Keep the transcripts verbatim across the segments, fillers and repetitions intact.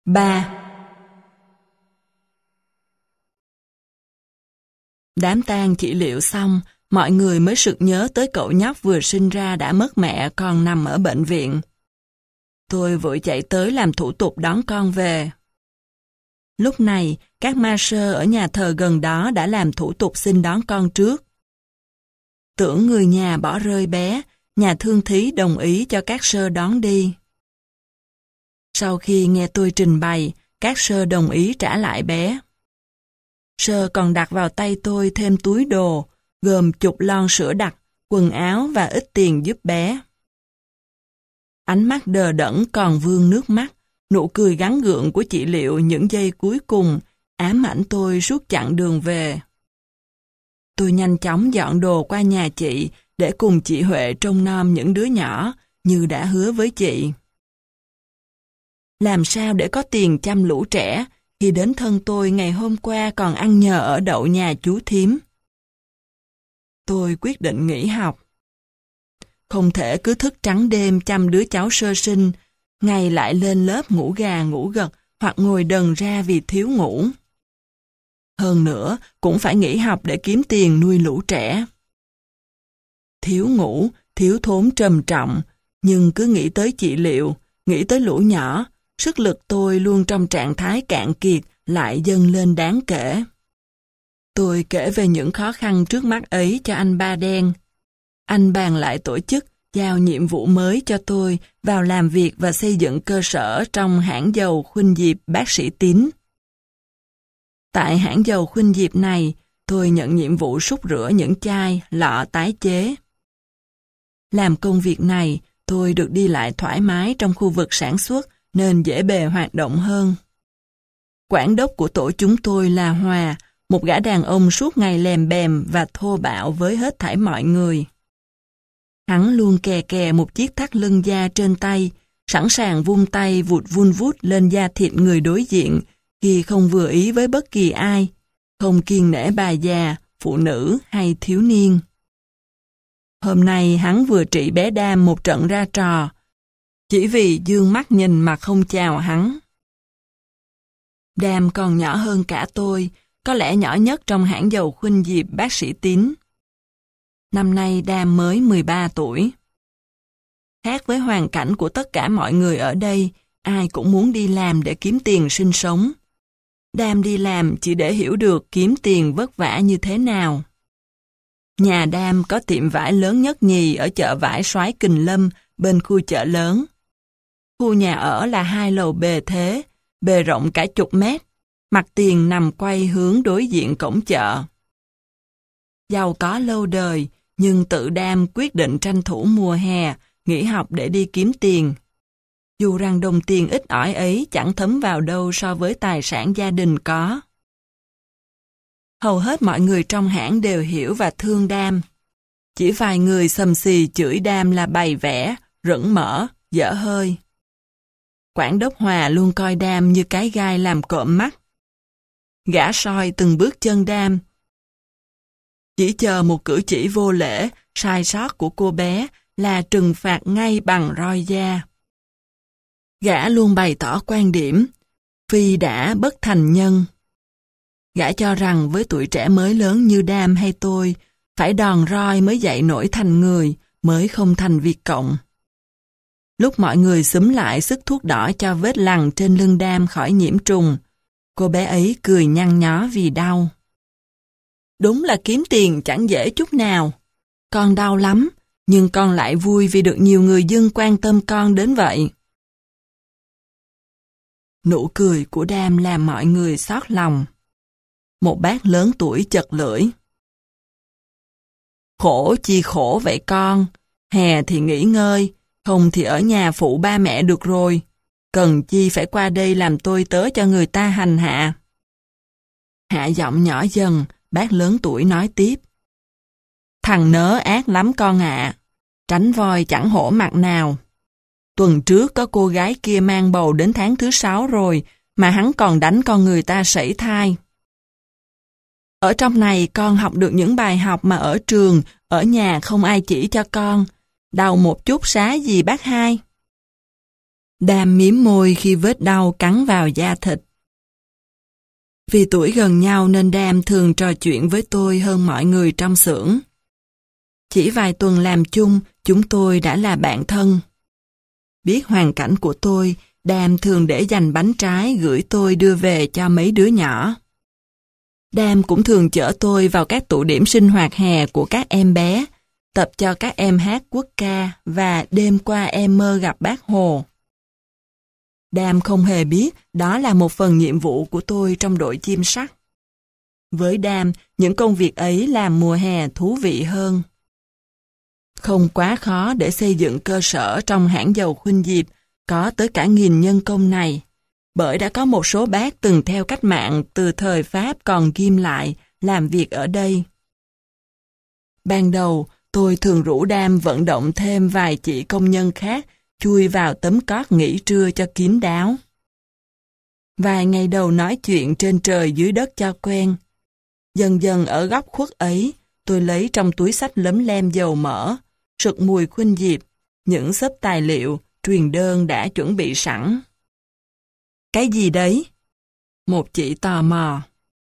Ba. Đám tang trị liệu xong, mọi người mới sực nhớ tới cậu nhóc vừa sinh ra đã mất mẹ còn nằm ở bệnh viện. Tôi vội chạy tới làm thủ tục đón con về. Lúc này, các ma sơ ở nhà thờ gần đó đã làm thủ tục xin đón con trước. Tưởng người nhà bỏ rơi bé, nhà thương thí đồng ý cho các sơ đón đi. Sau khi nghe tôi trình bày, các sơ đồng ý trả lại bé. Sơ còn đặt vào tay tôi thêm túi đồ, gồm chục lon sữa đặc, quần áo và ít tiền giúp bé. Ánh mắt đờ đẫn còn vương nước mắt, nụ cười gắn gượng của chị Liệu những giây cuối cùng, ám ảnh tôi suốt chặng đường về. Tôi nhanh chóng dọn đồ qua nhà chị để cùng chị Huệ trông nom những đứa nhỏ, như đã hứa với chị. Làm sao để có tiền chăm lũ trẻ, khi đến thân tôi ngày hôm qua còn ăn nhờ ở đậu nhà chú thím. Tôi quyết định nghỉ học. Không thể cứ thức trắng đêm chăm đứa cháu sơ sinh, ngày lại lên lớp ngủ gà ngủ gật hoặc ngồi đần ra vì thiếu ngủ. Hơn nữa, cũng phải nghỉ học để kiếm tiền nuôi lũ trẻ. Thiếu ngủ, thiếu thốn trầm trọng, nhưng cứ nghĩ tới chị Liệu, nghĩ tới lũ nhỏ, sức lực tôi luôn trong trạng thái cạn kiệt lại dâng lên đáng kể. Tôi kể về những khó khăn trước mắt ấy cho anh Ba Đen. Anh bàn lại tổ chức, giao nhiệm vụ mới cho tôi vào làm việc và xây dựng cơ sở trong hãng dầu Khuynh Diệp bác sĩ Tín. Tại hãng dầu Khuynh Diệp này, tôi nhận nhiệm vụ súc rửa những chai, lọ tái chế. Làm công việc này, tôi được đi lại thoải mái trong khu vực sản xuất nên dễ bề hoạt động hơn. Quản đốc của tổ chúng tôi là Hòa, một gã đàn ông suốt ngày lèm bèm và thô bạo với hết thảy mọi người. Hắn luôn kè kè một chiếc thắt lưng da trên tay, sẵn sàng vung tay vụt vun vút lên da thịt người đối diện khi không vừa ý với bất kỳ ai, không kiêng nể bà già, phụ nữ hay thiếu niên. Hôm nay hắn vừa trị bé Đam một trận ra trò, chỉ vì dương mắt nhìn mà không chào hắn. Đam còn nhỏ hơn cả tôi, có lẽ nhỏ nhất trong hãng dầu Khuynh Diệp bác sĩ Tín. Năm nay Đam mới mười ba tuổi. Khác với hoàn cảnh của tất cả mọi người ở đây, ai cũng muốn đi làm để kiếm tiền sinh sống. Đam đi làm chỉ để hiểu được kiếm tiền vất vả như thế nào. Nhà Đam có tiệm vải lớn nhất nhì ở chợ vải Soái Kình Lâm bên khu chợ lớn. Khu nhà ở là hai lầu bề thế, bề rộng cả chục mét, mặt tiền nằm quay hướng đối diện cổng chợ. Giàu có lâu đời, nhưng tự Đam quyết định tranh thủ mùa hè, nghỉ học để đi kiếm tiền. Dù rằng đồng tiền ít ỏi ấy chẳng thấm vào đâu so với tài sản gia đình có. Hầu hết mọi người trong hãng đều hiểu và thương Đam. Chỉ vài người xầm xì chửi Đam là bày vẽ, rửng mỡ, dở hơi. Quản đốc Hòa luôn coi Đam như cái gai làm cộm mắt. Gã soi từng bước chân Đam. Chỉ chờ một cử chỉ vô lễ, sai sót của cô bé là trừng phạt ngay bằng roi da. Gã luôn bày tỏ quan điểm, phi đã bất thành nhân. Gã cho rằng với tuổi trẻ mới lớn như Đam hay tôi, phải đòn roi mới dậy nổi thành người, mới không thành Việt Cộng. Lúc mọi người xúm lại sức thuốc đỏ cho vết lằn trên lưng Đam khỏi nhiễm trùng, cô bé ấy cười nhăn nhó vì đau. Đúng là kiếm tiền chẳng dễ chút nào. Con đau lắm, nhưng con lại vui vì được nhiều người dân quan tâm con đến vậy. Nụ cười của Đam làm mọi người xót lòng. Một bác lớn tuổi chật lưỡi. Khổ chi khổ vậy con, hè thì nghỉ ngơi, không thì ở nhà phụ ba mẹ được rồi. Cần chi phải qua đây làm tôi tớ cho người ta hành hạ. Hạ giọng nhỏ dần, bác lớn tuổi nói tiếp. Thằng nớ ác lắm con ạ, tránh voi chẳng hổ mặt nào. Tuần trước có cô gái kia mang bầu đến tháng thứ sáu rồi, mà hắn còn đánh con người ta sảy thai. Ở trong này con học được những bài học mà ở trường, ở nhà không ai chỉ cho con. Đau một chút xá gì bác hai. Đam mím môi khi vết đau cắn vào da thịt. Vì tuổi gần nhau nên Đam thường trò chuyện với tôi hơn mọi người trong xưởng. Chỉ vài tuần làm chung, chúng tôi đã là bạn thân. Biết hoàn cảnh của tôi, Đam thường để dành bánh trái gửi tôi đưa về cho mấy đứa nhỏ. Đam cũng thường chở tôi vào các tụ điểm sinh hoạt hè của các em bé, tập cho các em hát quốc ca và đêm qua em mơ gặp Bác Hồ. Đam không hề biết đó là một phần nhiệm vụ của tôi trong đội chim sắt. Với Đam, những công việc ấy làm mùa hè thú vị hơn. Không quá khó để xây dựng cơ sở trong hãng dầu Khuynh Diệp có tới cả nghìn nhân công này, bởi đã có một số bác từng theo cách mạng từ thời Pháp còn ghim lại làm việc ở đây. Ban đầu, tôi thường rủ Đam vận động thêm vài chị công nhân khác chui vào tấm cót nghỉ trưa cho kín đáo. Vài ngày đầu nói chuyện trên trời dưới đất cho quen. Dần dần ở góc khuất ấy, tôi lấy trong túi xách lấm lem dầu mỡ, sực mùi Khuynh Diệp, những xấp tài liệu, truyền đơn đã chuẩn bị sẵn. Cái gì đấy? Một chị tò mò.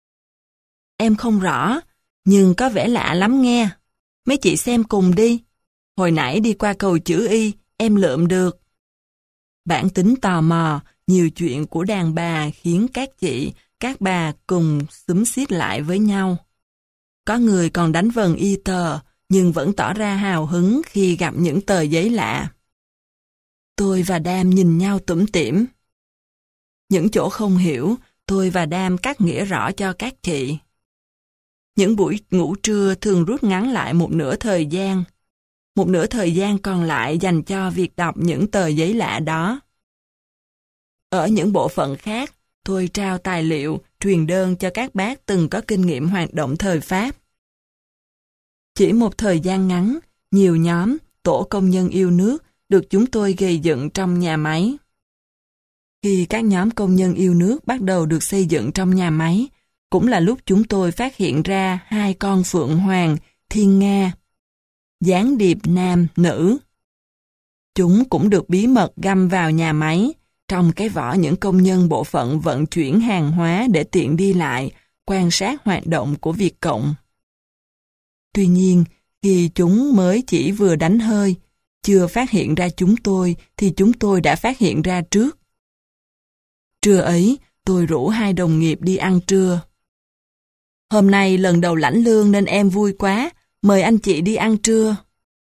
Em không rõ, nhưng có vẻ lạ lắm nghe. Mấy chị xem cùng đi. Hồi nãy đi qua cầu chữ Y, em lượm được. Bản tính tò mò, nhiều chuyện của đàn bà khiến các chị, các bà cùng xúm xít lại với nhau. Có người còn đánh vần y tờ, nhưng vẫn tỏ ra hào hứng khi gặp những tờ giấy lạ. Tôi và Đam nhìn nhau tủm tỉm. Những chỗ không hiểu, tôi và Đam cắt nghĩa rõ cho các chị. Những buổi ngủ trưa thường rút ngắn lại một nửa thời gian. Một nửa thời gian còn lại dành cho việc đọc những tờ giấy lạ đó. Ở những bộ phận khác, tôi trao tài liệu, truyền đơn cho các bác từng có kinh nghiệm hoạt động thời Pháp. Chỉ một thời gian ngắn, nhiều nhóm, tổ công nhân yêu nước được chúng tôi gây dựng trong nhà máy. Khi các nhóm công nhân yêu nước bắt đầu được xây dựng trong nhà máy, cũng là lúc chúng tôi phát hiện ra hai con phượng hoàng, thiên nga, gián điệp nam, nữ. Chúng cũng được bí mật găm vào nhà máy, trong cái vỏ những công nhân bộ phận vận chuyển hàng hóa để tiện đi lại, quan sát hoạt động của Việt Cộng. Tuy nhiên, khi chúng mới chỉ vừa đánh hơi, chưa phát hiện ra chúng tôi thì chúng tôi đã phát hiện ra trước. Trưa ấy, tôi rủ hai đồng nghiệp đi ăn trưa. Hôm nay lần đầu lãnh lương nên em vui quá, mời anh chị đi ăn trưa.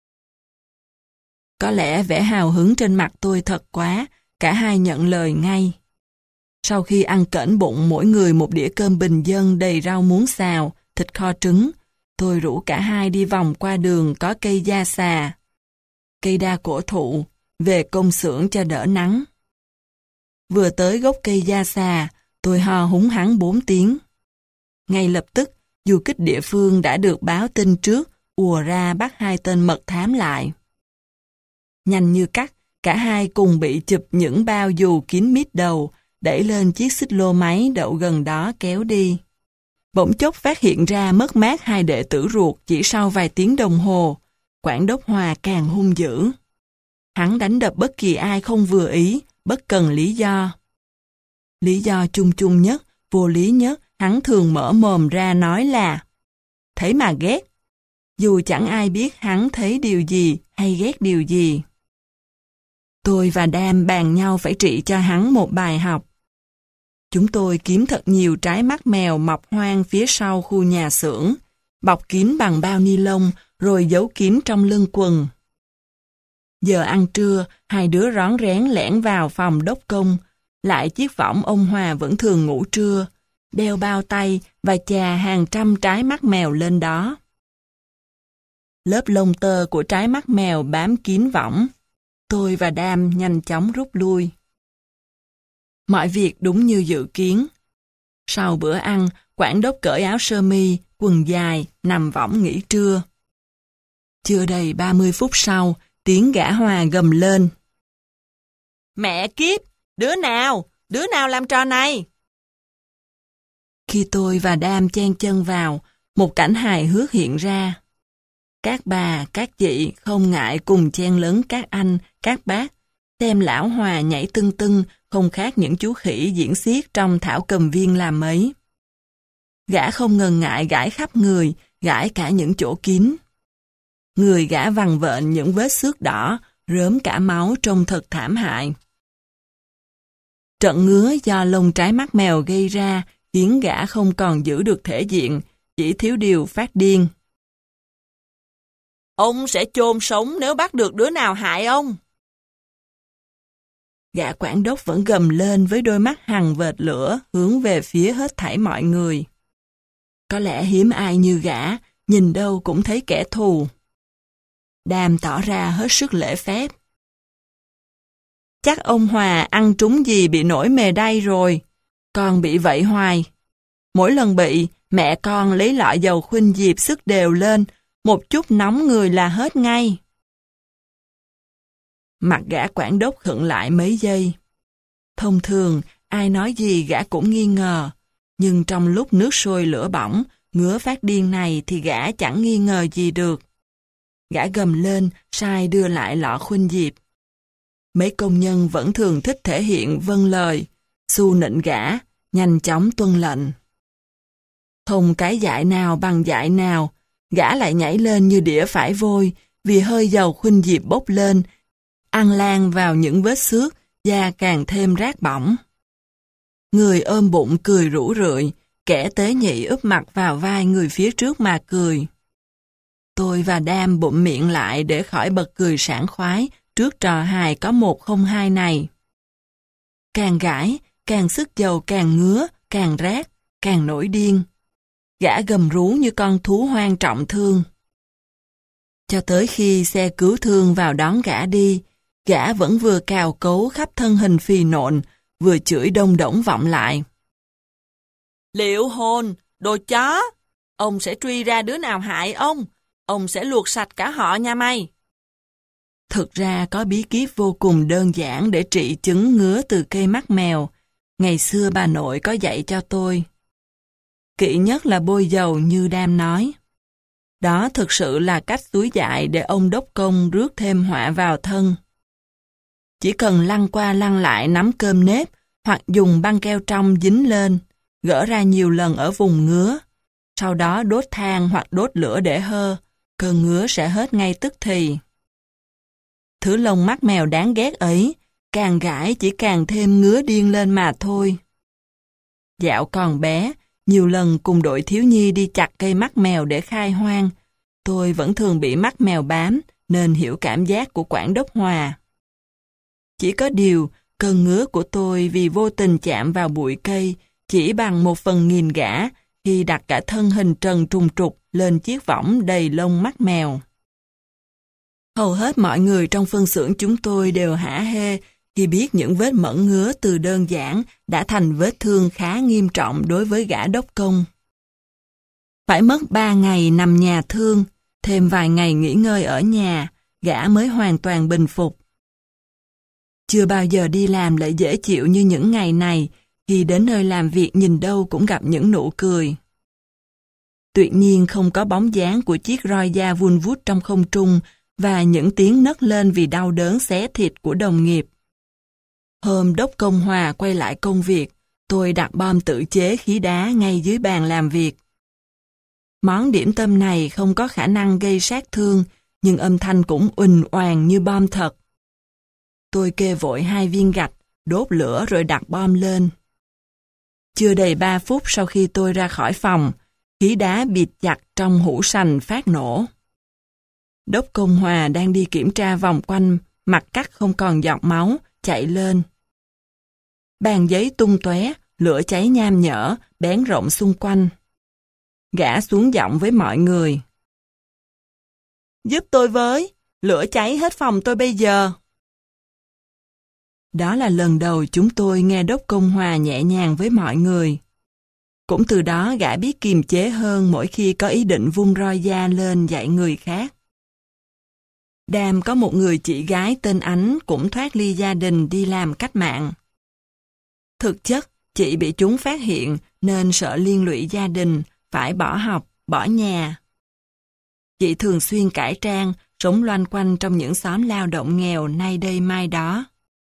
Có lẽ vẻ hào hứng trên mặt tôi thật quá, cả hai nhận lời ngay. Sau khi ăn cỡn bụng mỗi người một đĩa cơm bình dân đầy rau muống xào, thịt kho trứng, tôi rủ cả hai đi vòng qua đường có cây da xà, cây đa cổ thụ, về công xưởng cho đỡ nắng. Vừa tới gốc cây da xà, tôi ho húng hắng bốn tiếng. Ngay lập tức, du kích địa phương đã được báo tin trước, ùa ra bắt hai tên mật thám lại. Nhanh như cắt, cả hai cùng bị chụp những bao dù kín mít đầu, đẩy lên chiếc xích lô máy đậu gần đó kéo đi. Bỗng chốc phát hiện ra mất mát hai đệ tử ruột chỉ sau vài tiếng đồng hồ, Quản đốc Hòa càng hung dữ. Hắn đánh đập bất kỳ ai không vừa ý, bất cần lý do. Lý do chung chung nhất, vô lý nhất, hắn thường mở mồm ra nói là thấy mà ghét, dù chẳng ai biết hắn thấy điều gì hay ghét điều gì. Tôi và Đam bàn nhau phải trị cho hắn một bài học. Chúng tôi kiếm thật nhiều trái mắt mèo mọc hoang phía sau khu nhà xưởng, bọc kín bằng bao ni lông rồi giấu kín trong lưng quần. Giờ ăn trưa, hai đứa rón rén lẻn vào phòng đốc công, lại chiếc võng ông Hòa vẫn thường ngủ trưa, đeo bao tay và chà hàng trăm trái mắt mèo lên đó. Lớp lông tơ của trái mắt mèo bám kín võng. Tôi và Đam nhanh chóng rút lui. Mọi việc đúng như dự kiến. Sau bữa ăn, quản đốc cởi áo sơ mi, quần dài, nằm võng nghỉ trưa. Chưa đầy ba mươi phút sau, tiếng gã Hòa gầm lên. Mẹ kiếp! Đứa nào? Đứa nào làm trò này? Khi tôi và Đam chen chân vào, một cảnh hài hước hiện ra. Các bà, các chị không ngại cùng chen lấn các anh, các bác, xem lão Hòa nhảy tưng tưng, không khác những chú khỉ diễn xiết trong thảo cầm viên làm mấy. Gã không ngần ngại gãi khắp người, gãi cả những chỗ kín. Người gã vằn vện những vết xước đỏ, rớm cả máu trông thật thảm hại. Trận ngứa do lông trái mắt mèo gây ra khiến gã không còn giữ được thể diện, chỉ thiếu điều phát điên. Ông sẽ chôn sống nếu bắt được đứa nào hại ông. Gã quản đốc vẫn gầm lên với đôi mắt hằn vệt lửa hướng về phía hết thảy mọi người. Có lẽ hiếm ai như gã, nhìn đâu cũng thấy kẻ thù. Đam tỏ ra hết sức lễ phép. Chắc ông Hòa ăn trúng gì bị nổi mề đay rồi, con bị vậy hoài. Mỗi lần bị, mẹ con lấy lọ dầu khuynh diệp sức đều lên, một chút nóng người là hết ngay. Mặt gã quản đốc khựng lại mấy giây. Thông thường, ai nói gì gã cũng nghi ngờ, nhưng trong lúc nước sôi lửa bỏng, ngứa phát điên này thì gã chẳng nghi ngờ gì được. Gã gầm lên, sai đưa lại lọ khuynh diệp. Mấy công nhân vẫn thường thích thể hiện vâng lời, xu nịnh gã, nhanh chóng tuân lệnh. Không cái dại nào bằng dại nào, gã lại nhảy lên như đĩa phải vôi, vì hơi dầu khuynh diệp bốc lên, ăn lan vào những vết xước, da càng thêm rát bỏng. Người ôm bụng cười rũ rượi, kẻ tế nhị úp mặt vào vai người phía trước mà cười. Tôi và Đam bụm miệng lại để khỏi bật cười sảng khoái trước trò hài có một không hai này. Càng gãi, càng sức dầu càng ngứa, càng rát, càng nổi điên. Gã gầm rú như con thú hoang trọng thương. Cho tới khi xe cứu thương vào đón gã đi, gã vẫn vừa cào cấu khắp thân hình phì nộn, vừa chửi đông đổng vọng lại. Liệu hồn, đồ chó, ông sẽ truy ra đứa nào hại ông, ông sẽ luộc sạch cả họ nha mày. Thực ra có bí kíp vô cùng đơn giản để trị chứng ngứa từ cây mắt mèo. Ngày xưa bà nội có dạy cho tôi. Kỵ nhất là bôi dầu như Đam nói. Đó thực sự là cách túi dại để ông đốc công rước thêm họa vào thân. Chỉ cần lăn qua lăn lại nắm cơm nếp hoặc dùng băng keo trong dính lên, gỡ ra nhiều lần ở vùng ngứa. Sau đó đốt than hoặc đốt lửa để hơ, cơn ngứa sẽ hết ngay tức thì. Thứ lông mắt mèo đáng ghét ấy, càng gãi chỉ càng thêm ngứa điên lên mà thôi. Dạo còn bé, nhiều lần cùng đội thiếu nhi đi chặt cây mắt mèo để khai hoang, tôi vẫn thường bị mắt mèo bám, nên hiểu cảm giác của quản đốc Hòa. Chỉ có điều, cơn ngứa của tôi vì vô tình chạm vào bụi cây, chỉ bằng một phần nghìn gã khi đặt cả thân hình trần trùng trục lên chiếc võng đầy lông mắt mèo. Hầu hết mọi người trong phân xưởng chúng tôi đều hả hê khi biết những vết mẩn ngứa từ đơn giản đã thành vết thương khá nghiêm trọng đối với gã đốc công. Phải mất ba ngày nằm nhà thương, thêm vài ngày nghỉ ngơi ở nhà, gã mới hoàn toàn bình phục. Chưa bao giờ đi làm lại dễ chịu như những ngày này, khi đến nơi làm việc nhìn đâu cũng gặp những nụ cười. Tuyệt nhiên không có bóng dáng của chiếc roi da vun vút trong không trung và những tiếng nấc lên vì đau đớn xé thịt của đồng nghiệp. Hôm đốc công Hòa quay lại công việc, tôi đặt bom tự chế khí đá ngay dưới bàn làm việc. Món điểm tâm này không có khả năng gây sát thương, nhưng âm thanh cũng uỳnh oàng như bom thật. Tôi kê vội hai viên gạch, đốt lửa rồi đặt bom lên. Chưa đầy ba phút sau khi tôi ra khỏi phòng, khí đá bịt chặt trong hũ sành phát nổ. Đốc công Hòa đang đi kiểm tra vòng quanh, mặt cắt không còn giọt máu, chạy lên. Bàn giấy tung tóe, lửa cháy nham nhở, bén rộng xung quanh. Gã xuống giọng với mọi người. Giúp tôi với, lửa cháy hết phòng tôi bây giờ. Đó là lần đầu chúng tôi nghe đốc công Hòa nhẹ nhàng với mọi người. Cũng từ đó gã biết kiềm chế hơn mỗi khi có ý định vung roi da lên dạy người khác. Đam có một người chị gái tên Ánh cũng thoát ly gia đình đi làm cách mạng. Thực chất, chị bị chúng phát hiện nên sợ liên lụy gia đình, phải bỏ học, bỏ nhà. Chị thường xuyên cải trang, sống loanh quanh trong những xóm lao động nghèo nay đây mai đó.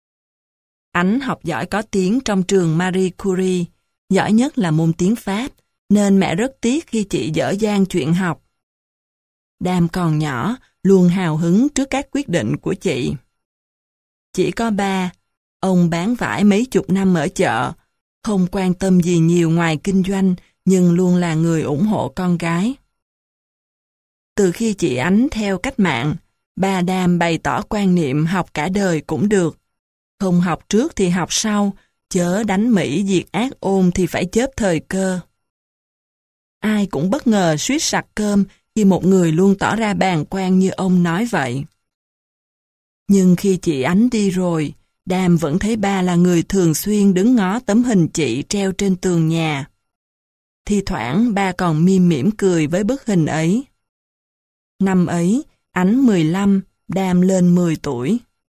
Ánh học giỏi có tiếng trong trường Marie Curie, giỏi nhất là môn tiếng Pháp, nên mẹ rất tiếc khi chị dở dang chuyện học. Đam còn nhỏ, luôn hào hứng trước các quyết định của chị. Chỉ có ba, ông bán vải mấy chục năm ở chợ, không quan tâm gì nhiều ngoài kinh doanh, nhưng luôn là người ủng hộ con gái. Từ khi chị Ánh theo cách mạng, bà Đam bày tỏ quan niệm học cả đời cũng được. Không học trước thì học sau, chớ đánh Mỹ diệt ác ôn thì phải chớp thời cơ. Ai cũng bất ngờ suýt sặc cơm khi một người luôn tỏ ra bàng quan như ông nói vậy. Nhưng khi chị Ánh đi rồi, Đam vẫn thấy ba là người thường xuyên đứng ngó tấm hình chị treo trên tường nhà. Thi thoảng ba còn mỉm mỉm cười với bức hình ấy. Năm ấy, Ánh mười lăm, Đam lên mười tuổi.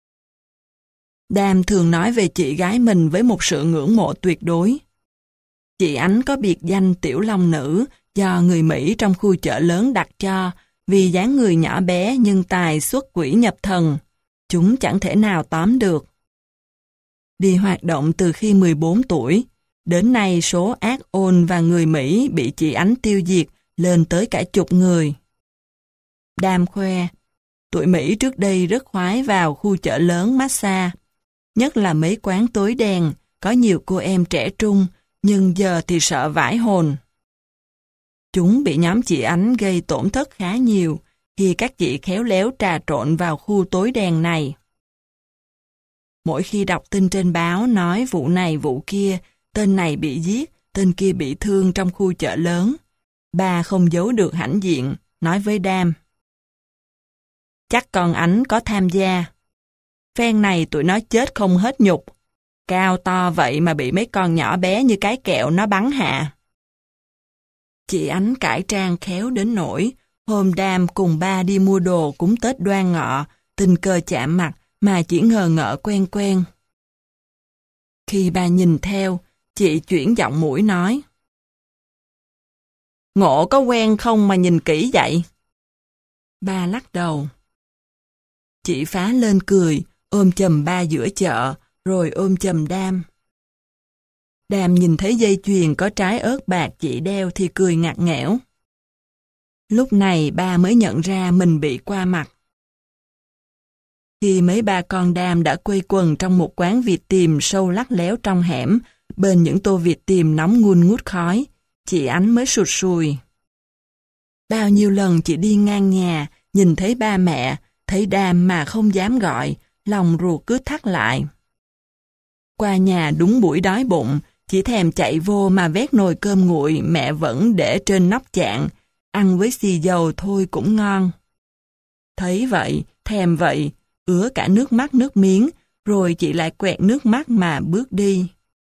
Đam thường nói về chị gái mình với một sự ngưỡng mộ tuyệt đối. Chị Ánh có biệt danh Tiểu Long Nữ do người Mỹ trong khu chợ lớn đặt cho vì dáng người nhỏ bé nhưng tài xuất quỷ nhập thần. Chúng chẳng thể nào tóm được. Đi hoạt động từ khi mười bốn tuổi, đến nay số ác ôn và người Mỹ bị chị Ánh tiêu diệt lên tới cả chục người. Đam khoe, tụi Mỹ trước đây rất khoái vào khu chợ lớn massage, nhất là mấy quán tối đèn, có nhiều cô em trẻ trung, nhưng giờ thì sợ vãi hồn. Chúng bị nhóm chị Ánh gây tổn thất khá nhiều khi các chị khéo léo trà trộn vào khu tối đèn này. Mỗi khi đọc tin trên báo nói vụ này vụ kia, tên này bị giết, tên kia bị thương trong khu chợ lớn, bà không giấu được hãnh diện, nói với Đam. Chắc con Ánh có tham gia. Phen này tụi nó chết không hết nhục. Cao to vậy mà bị mấy con nhỏ bé như cái kẹo nó bắn hạ. Chị Ánh cải trang khéo đến nỗi, hôm Đam cùng ba đi mua đồ cúng Tết Đoan Ngọ, tình cờ chạm mặt mà chỉ ngờ ngợ quen quen. Khi bà nhìn theo, chị chuyển giọng mũi nói. Ngộ có quen không mà nhìn kỹ vậy? Ba lắc đầu. Chị phá lên cười, ôm chầm ba giữa chợ, rồi ôm chầm Đam. Đam nhìn thấy dây chuyền có trái ớt bạc chị đeo thì cười ngặt nghẽo. Lúc này ba mới nhận ra mình bị qua mặt. Khi mấy ba con Đam đã quây quần trong một quán vịt tiềm sâu lắc léo trong hẻm, bên những tô vịt tiềm nóng ngun ngút khói, chị Ánh mới sụt sùi. Bao nhiêu lần chị đi ngang nhà, nhìn thấy ba mẹ, thấy Đam mà không dám gọi, lòng ruột cứ thắt lại. Qua nhà đúng buổi đói bụng, chỉ thèm chạy vô mà vét nồi cơm nguội mẹ vẫn để trên nóc chạn, ăn với xì dầu thôi cũng ngon. Thấy vậy, thèm vậy, ứa cả nước mắt nước miếng, rồi chị lại quẹt nước mắt mà bước đi.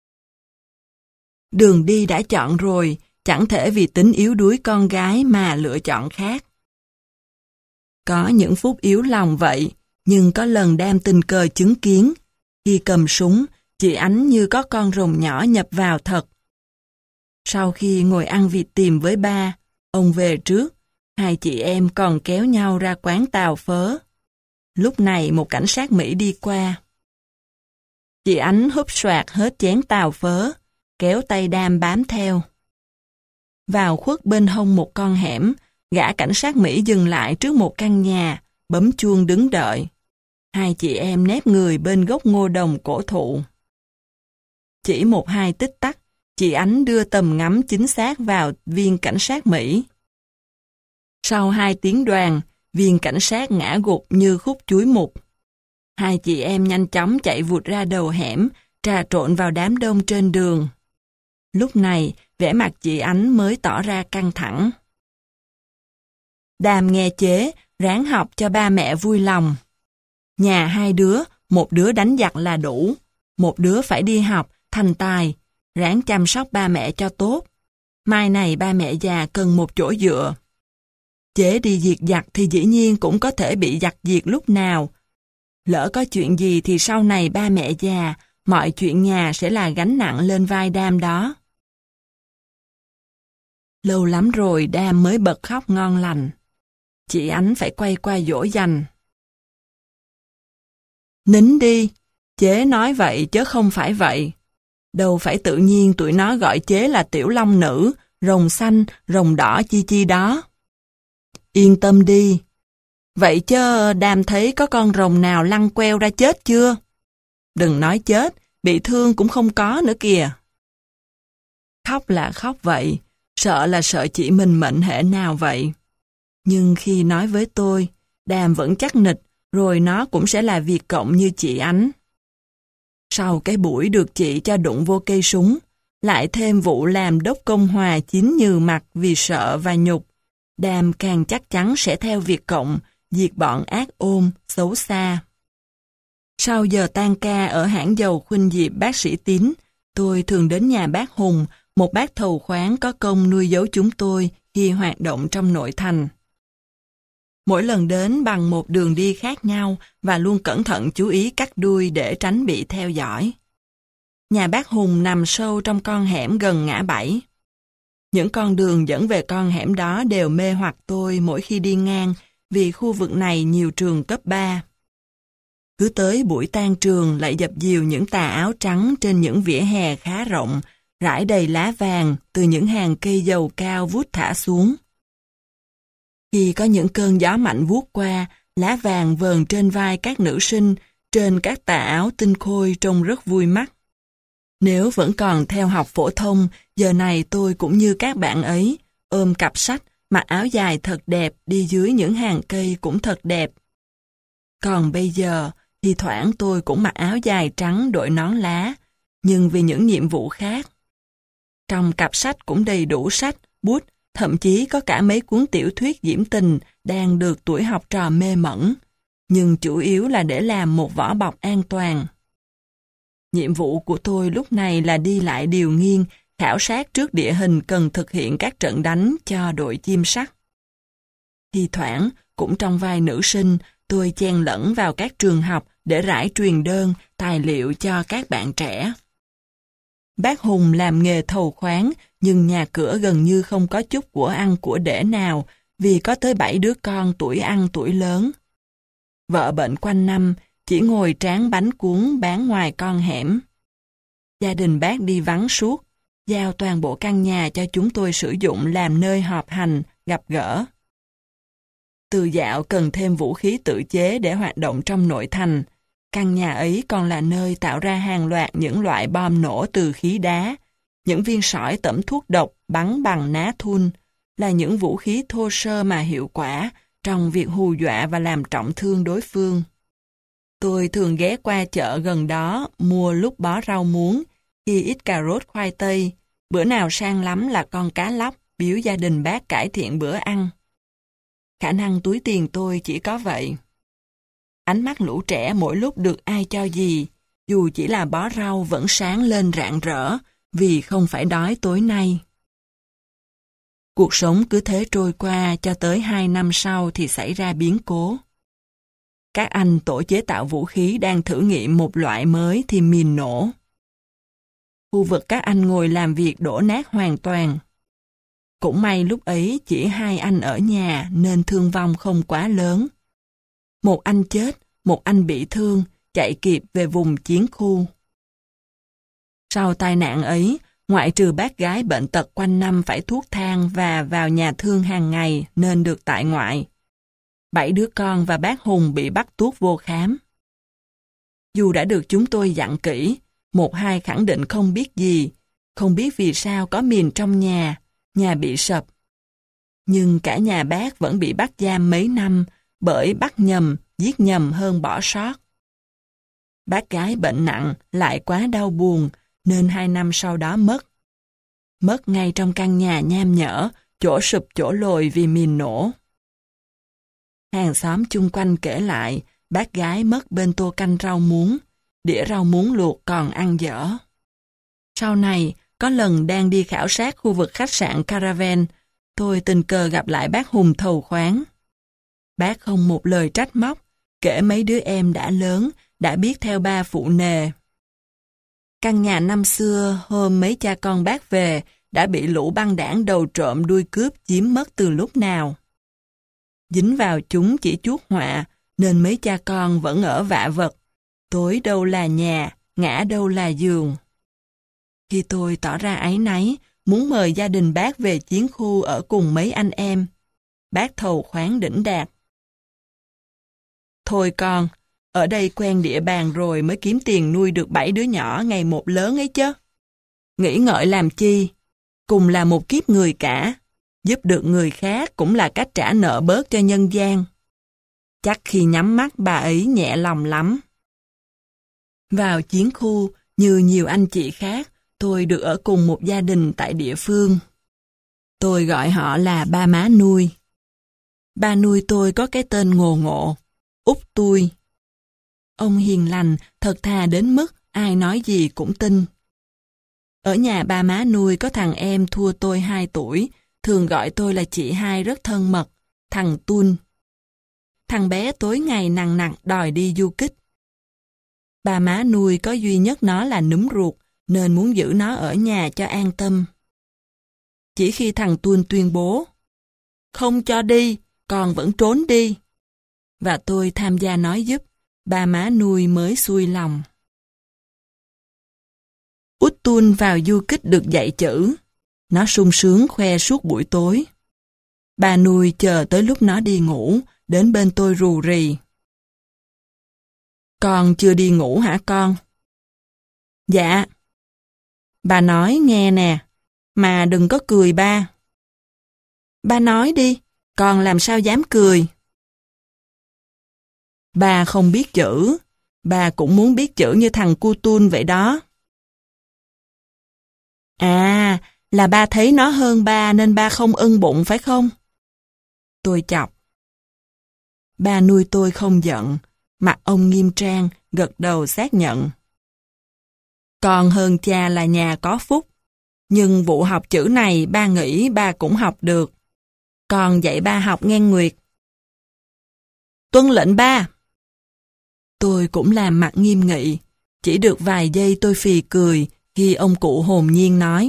Đường đi đã chọn rồi, chẳng thể vì tính yếu đuối con gái mà lựa chọn khác. Có những phút yếu lòng vậy, nhưng có lần Đam tình cờ chứng kiến, khi cầm súng, chị Ánh như có con rồng nhỏ nhập vào thật. Sau khi ngồi ăn vịt tiềm với ba, ông về trước, hai chị em còn kéo nhau ra quán tàu phớ. Lúc này một cảnh sát Mỹ đi qua. Chị Ánh húp soạt hết chén tàu phớ, kéo tay Đam bám theo. Vào khuất bên hông một con hẻm, gã cảnh sát Mỹ dừng lại trước một căn nhà, bấm chuông đứng đợi. Hai chị em nép người bên gốc ngô đồng cổ thụ. Chỉ một hai tích tắc, chị Ánh đưa tầm ngắm chính xác vào viên cảnh sát Mỹ. Sau hai tiếng đoàn, viên cảnh sát ngã gục như khúc chuối mục. Hai chị em nhanh chóng chạy vụt ra đầu hẻm, trà trộn vào đám đông trên đường. Lúc này, vẻ mặt chị Ánh mới tỏ ra căng thẳng. Đam nghe chế, ráng học cho ba mẹ vui lòng. Nhà hai đứa, một đứa đánh giặc là đủ, một đứa phải đi học, thành tài, ráng chăm sóc ba mẹ cho tốt. Mai này ba mẹ già cần một chỗ dựa. Chế đi diệt giặc thì dĩ nhiên cũng có thể bị giặc diệt lúc nào. Lỡ có chuyện gì thì sau này ba mẹ già, mọi chuyện nhà sẽ là gánh nặng lên vai Đam đó. Lâu lắm rồi Đam mới bật khóc ngon lành. Chị Ánh phải quay qua dỗ dành. Nín đi, Chế nói vậy chứ không phải vậy. Đâu phải tự nhiên tụi nó gọi chế là tiểu long nữ, rồng xanh, rồng đỏ chi chi đó. Yên tâm đi. Vậy chứ Đam thấy có con rồng nào lăn queo ra chết chưa? Đừng nói chết, bị thương cũng không có nữa kìa. Khóc là khóc vậy, sợ là sợ chị mình mệnh hệ nào vậy. Nhưng khi nói với tôi, Đàm vẫn chắc nịch, rồi nó cũng sẽ là Việt Cộng như chị Ánh. Sau cái buổi được chị cho đụng vô cây súng, lại thêm vụ làm đốc công hòa chín nhừ mặt vì sợ và nhục, Đàm càng chắc chắn sẽ theo Việt Cộng, diệt bọn ác ôn, xấu xa. Sau giờ tan ca ở hãng dầu khuynh diệp bác sĩ Tín, tôi thường đến nhà bác Hùng, một bác thầu khoáng có công nuôi giấu chúng tôi khi hoạt động trong nội thành. Mỗi lần đến bằng một đường đi khác nhau và luôn cẩn thận chú ý cắt đuôi để tránh bị theo dõi. Nhà bác Hùng nằm sâu trong con hẻm gần ngã bảy. Những con đường dẫn về con hẻm đó đều mê hoặc tôi mỗi khi đi ngang vì khu vực này nhiều trường cấp ba. Cứ tới buổi tan trường lại dập dìu những tà áo trắng trên những vỉa hè khá rộng, rải đầy lá vàng từ những hàng cây dầu cao vút thả xuống. Khi có những cơn gió mạnh vuốt qua, lá vàng vờn trên vai các nữ sinh, trên các tà áo tinh khôi trông rất vui mắt. Nếu vẫn còn theo học phổ thông, giờ này tôi cũng như các bạn ấy, ôm cặp sách, mặc áo dài thật đẹp, đi dưới những hàng cây cũng thật đẹp. Còn bây giờ, thì thoảng tôi cũng mặc áo dài trắng đội nón lá, nhưng vì những nhiệm vụ khác. Trong cặp sách cũng đầy đủ sách, bút, thậm chí có cả mấy cuốn tiểu thuyết diễm tình đang được tuổi học trò mê mẩn, nhưng chủ yếu là để làm một vỏ bọc an toàn. Nhiệm vụ của tôi lúc này là đi lại điều nghiên, khảo sát trước địa hình cần thực hiện các trận đánh cho đội chim sắt. Thì thoảng, cũng trong vai nữ sinh, tôi chen lẫn vào các trường học để rải truyền đơn, tài liệu cho các bạn trẻ. Bác Hùng làm nghề thầu khoáng, nhưng nhà cửa gần như không có chút của ăn của để nào, vì có tới bảy đứa con tuổi ăn tuổi lớn. Vợ bệnh quanh năm, chỉ ngồi tráng bánh cuốn bán ngoài con hẻm. Gia đình bác đi vắng suốt, giao toàn bộ căn nhà cho chúng tôi sử dụng làm nơi họp hành, gặp gỡ. Từ dạo cần thêm vũ khí tự chế để hoạt động trong nội thành, căn nhà ấy còn là nơi tạo ra hàng loạt những loại bom nổ từ khí đá, những viên sỏi tẩm thuốc độc bắn bằng ná thun, là những vũ khí thô sơ mà hiệu quả trong việc hù dọa và làm trọng thương đối phương. Tôi thường ghé qua chợ gần đó mua lúc bó rau muống, khi ít cà rốt khoai tây, bữa nào sang lắm là con cá lóc, biếu gia đình bác cải thiện bữa ăn. Khả năng túi tiền tôi chỉ có vậy. Ánh mắt lũ trẻ mỗi lúc được ai cho gì, dù chỉ là bó rau vẫn sáng lên rạng rỡ, vì không phải đói tối nay. Cuộc sống cứ thế trôi qua cho tới hai năm sau thì xảy ra biến cố. Các anh tổ chế tạo vũ khí đang thử nghiệm một loại mới thì mìn nổ. Khu vực các anh ngồi làm việc đổ nát hoàn toàn. Cũng may lúc ấy chỉ hai anh ở nhà nên thương vong không quá lớn. Một anh chết, một anh bị thương, chạy kịp về vùng chiến khu. Sau tai nạn ấy, ngoại trừ bác gái bệnh tật quanh năm phải thuốc thang và vào nhà thương hàng ngày nên được tại ngoại. Bảy đứa con và bác Hùng bị bắt tuốt vô khám. Dù đã được chúng tôi dặn kỹ, một hai khẳng định không biết gì, không biết vì sao có mìn trong nhà, nhà bị sập. Nhưng cả nhà bác vẫn bị bắt giam mấy năm bởi bắt nhầm, giết nhầm hơn bỏ sót. Bác gái bệnh nặng lại quá đau buồn nên hai năm sau đó mất. Mất ngay trong căn nhà nham nhở, chỗ sụp chỗ lồi vì mìn nổ. Hàng xóm chung quanh kể lại, bác gái mất bên tô canh rau muống, đĩa rau muống luộc còn ăn dở. Sau này, có lần đang đi khảo sát khu vực khách sạn Caravan, tôi tình cờ gặp lại bác Hùng thầu khoáng. Bác không một lời trách móc, kể mấy đứa em đã lớn, đã biết theo ba phụ nề. Căn nhà năm xưa, hôm mấy cha con bác về, đã bị lũ băng đảng đầu trộm đuôi cướp chiếm mất từ lúc nào. Dính vào chúng chỉ chuốc họa, nên mấy cha con vẫn ở vạ vật. tối đâu là nhà, ngã đâu là giường. Khi tôi tỏ ra áy náy, muốn mời gia đình bác về chiến khu ở cùng mấy anh em, bác thầu khoáng đỉnh đạt. Thôi con, ở đây quen địa bàn rồi mới kiếm tiền nuôi được bảy đứa nhỏ ngày một lớn ấy chứ. Nghĩ ngợi làm chi, cùng là một kiếp người cả, giúp được người khác cũng là cách trả nợ bớt cho nhân gian. Chắc khi nhắm mắt bà ấy nhẹ lòng lắm. Vào chiến khu, như nhiều anh chị khác, tôi được ở cùng một gia đình tại địa phương. Tôi gọi họ là ba má nuôi. Ba nuôi tôi có cái tên ngồ ngộ, Út Tui. Ông hiền lành, thật thà đến mức ai nói gì cũng tin. Ở nhà ba má nuôi có thằng em thua tôi hai tuổi, thường gọi tôi là chị hai rất thân mật, thằng Tun. Thằng bé tối ngày nằng nặc đòi đi du kích. Ba má nuôi có duy nhất nó là núm ruột, nên muốn giữ nó ở nhà cho an tâm. Chỉ khi thằng Tun tuyên bố, không cho đi, con vẫn trốn đi, và tôi tham gia nói giúp, ba má nuôi mới xuôi lòng. Út Tun vào du kích được dạy chữ. Nó sung sướng khoe suốt buổi tối. Bà nuôi chờ tới lúc nó đi ngủ, đến bên tôi rù rì. Con chưa đi ngủ hả con? Dạ. Bà nói nghe nè, mà đừng có cười ba. Ba nói đi, con làm sao dám cười. Ba không biết chữ, ba cũng muốn biết chữ như thằng cu Tun vậy đó. À, là ba thấy nó hơn ba nên ba không ưng bụng phải không? Tôi chọc. Ba nuôi tôi không giận, mặt ông nghiêm trang, gật đầu xác nhận. Con hơn cha là nhà có phúc, nhưng vụ học chữ này ba nghĩ ba cũng học được. Con dạy ba học nghe Nguyệt. Tuân lệnh ba. Tôi cũng làm mặt nghiêm nghị, chỉ được vài giây tôi phì cười khi ông cụ hồn nhiên nói.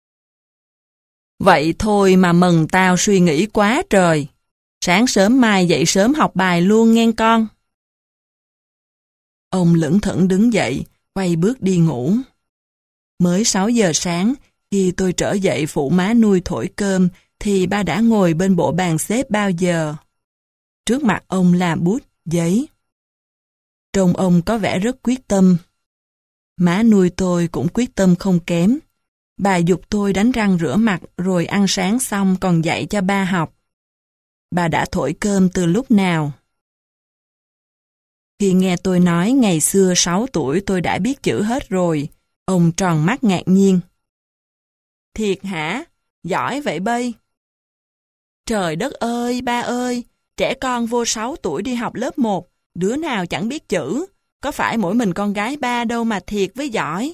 Vậy thôi mà mừng tao suy nghĩ quá trời. Sáng sớm mai dậy sớm học bài luôn nghe con. Ông lững thững đứng dậy, quay bước đi ngủ. Mới sáu giờ sáng, khi tôi trở dậy phụ má nuôi thổi cơm, thì ba đã ngồi bên bộ bàn xếp bao giờ. Trước mặt ông là bút, giấy. Trông ông có vẻ rất quyết tâm. Má nuôi tôi cũng quyết tâm không kém. Bà giục tôi đánh răng rửa mặt rồi ăn sáng xong còn dạy cho ba học. Bà đã thổi cơm từ lúc nào? Khi nghe tôi nói ngày xưa sáu tuổi tôi đã biết chữ hết rồi, ông tròn mắt ngạc nhiên. Thiệt hả? Giỏi vậy bây. Trời đất ơi, ba ơi, trẻ con vô sáu tuổi đi học lớp một, đứa nào chẳng biết chữ, có phải mỗi mình con gái ba đâu mà thiệt với giỏi.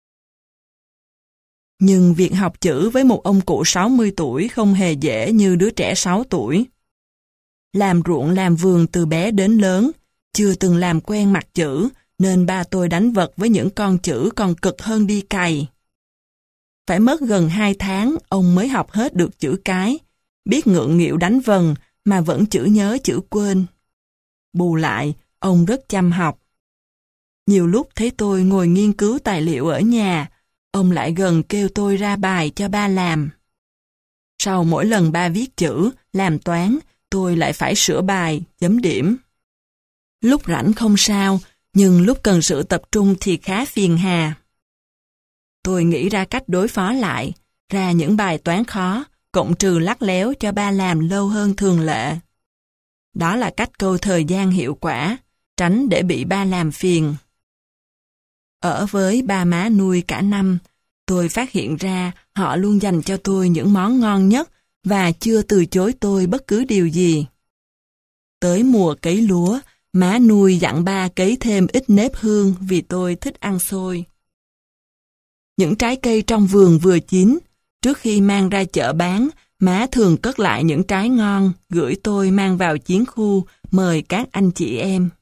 Nhưng việc học chữ với một ông cụ sáu mươi tuổi không hề dễ như đứa trẻ sáu tuổi. Làm ruộng làm vườn từ bé đến lớn, chưa từng làm quen mặt chữ, nên ba tôi đánh vật với những con chữ còn cực hơn đi cày. Phải mất gần hai tháng, ông mới học hết được chữ cái, biết ngượng nghịu đánh vần mà vẫn chữ nhớ chữ quên. Bù lại, ông rất chăm học. Nhiều lúc thấy tôi ngồi nghiên cứu tài liệu ở nhà, ông lại gần kêu tôi ra bài cho ba làm. Sau mỗi lần ba viết chữ, làm toán, tôi lại phải sửa bài, chấm điểm. Lúc rảnh không sao, nhưng lúc cần sự tập trung thì khá phiền hà. Tôi nghĩ ra cách đối phó lại, ra những bài toán khó, cộng trừ lắt léo cho ba làm lâu hơn thường lệ. Đó là cách câu thời gian hiệu quả, tránh để bị ba làm phiền. Ở với ba má nuôi cả năm, tôi phát hiện ra họ luôn dành cho tôi những món ngon nhất và chưa từ chối tôi bất cứ điều gì. Tới mùa cấy lúa, má nuôi dặn ba cấy thêm ít nếp hương vì tôi thích ăn xôi. Những trái cây trong vườn vừa chín, trước khi mang ra chợ bán, má thường cất lại những trái ngon, gửi tôi mang vào chiến khu, mời các anh chị em.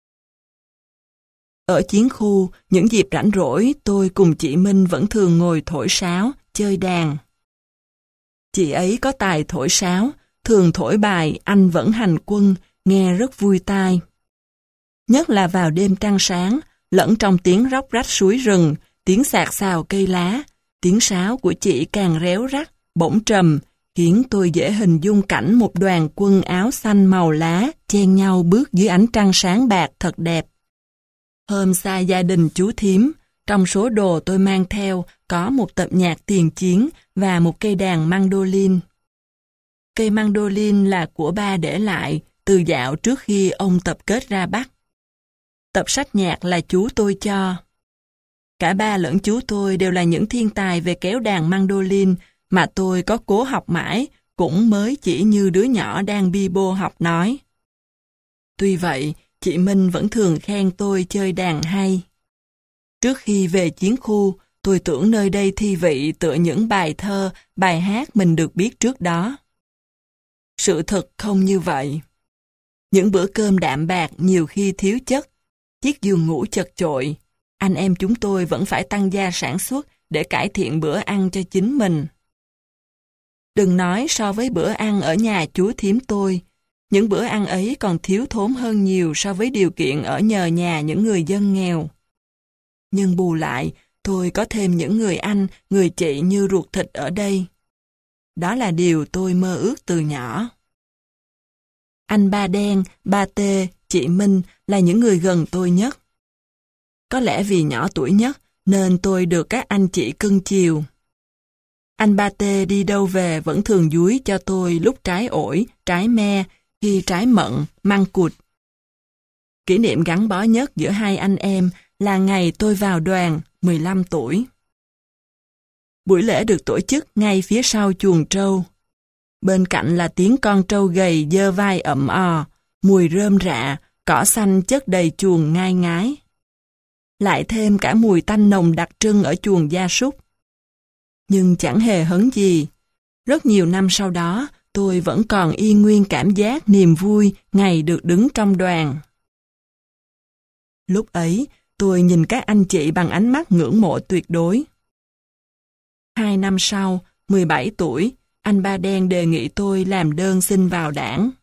Ở chiến khu, những dịp rảnh rỗi, tôi cùng chị Minh vẫn thường ngồi thổi sáo, chơi đàn. Chị ấy có tài thổi sáo, thường thổi bài Anh Vẫn Hành Quân, nghe rất vui tai. Nhất là vào đêm trăng sáng, lẫn trong tiếng róc rách suối rừng, tiếng xạc xào cây lá, tiếng sáo của chị càng réo rắt, bỗng trầm, khiến tôi dễ hình dung cảnh một đoàn quân áo xanh màu lá chen nhau bước dưới ánh trăng sáng bạc thật đẹp. Hôm xa gia đình chú thím, trong số đồ tôi mang theo có một tập nhạc tiền chiến và một cây đàn mandolin. Cây mandolin là của ba để lại từ dạo trước khi ông tập kết ra Bắc. Tập sách nhạc là chú tôi cho. Cả ba lẫn chú tôi đều là những thiên tài về kéo đàn mandolin mà tôi có cố học mãi, cũng mới chỉ như đứa nhỏ đang bi bô học nói. Tuy vậy, chị Minh vẫn thường khen tôi chơi đàn hay. Trước khi về chiến khu, tôi tưởng nơi đây thi vị tựa những bài thơ, bài hát mình được biết trước đó. Sự thật không như vậy. Những bữa cơm đạm bạc nhiều khi thiếu chất, chiếc giường ngủ chật chội, anh em chúng tôi vẫn phải tăng gia sản xuất để cải thiện bữa ăn cho chính mình. Đừng nói so với bữa ăn ở nhà chú thím tôi, những bữa ăn ấy còn thiếu thốn hơn nhiều so với điều kiện ở nhờ nhà những người dân nghèo. Nhưng bù lại, tôi có thêm những người anh, người chị như ruột thịt ở đây. Đó là điều tôi mơ ước từ nhỏ. Anh Ba Đen, Ba Tê, chị Minh là những người gần tôi nhất. Có lẽ vì nhỏ tuổi nhất nên tôi được các anh chị cưng chiều. Anh Ba Tê đi đâu về vẫn thường dúi cho tôi lúc trái ổi, trái me, khi trái mận, măng cụt. Kỷ niệm gắn bó nhất giữa hai anh em là ngày tôi vào đoàn, mười lăm tuổi. Buổi lễ được tổ chức ngay phía sau chuồng trâu. Bên cạnh là tiếng con trâu gầy giơ vai ậm ò, mùi rơm rạ, cỏ xanh chất đầy chuồng ngai ngái. Lại thêm cả mùi tanh nồng đặc trưng ở chuồng gia súc. Nhưng chẳng hề hấn gì. Rất nhiều năm sau đó, tôi vẫn còn y nguyên cảm giác niềm vui ngày được đứng trong đoàn. Lúc ấy, tôi nhìn các anh chị bằng ánh mắt ngưỡng mộ tuyệt đối. Hai năm sau, mười bảy tuổi, anh Ba Đen đề nghị tôi làm đơn xin vào đảng.